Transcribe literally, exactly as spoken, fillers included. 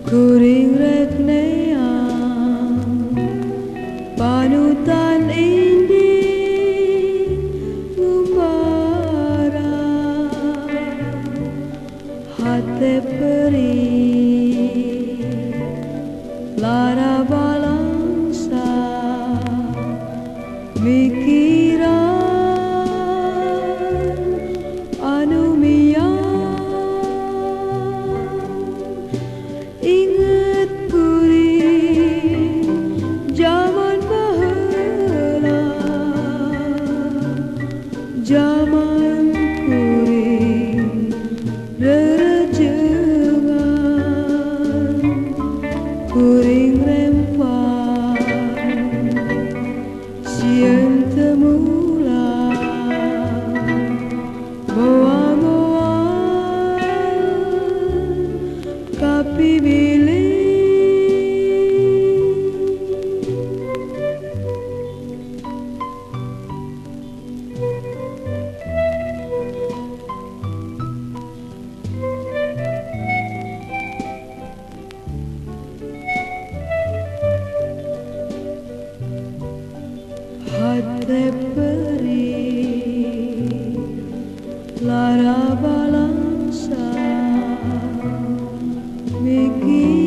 Kuring rek neang panutan indi ngumbara hate peri lara balangsa mikiran anu miyang inget kuring zaman baheula zaman kuring rerejengan kuring rempang sieun teu mulang moal-moal kapibili hate peri lara balangsa mikir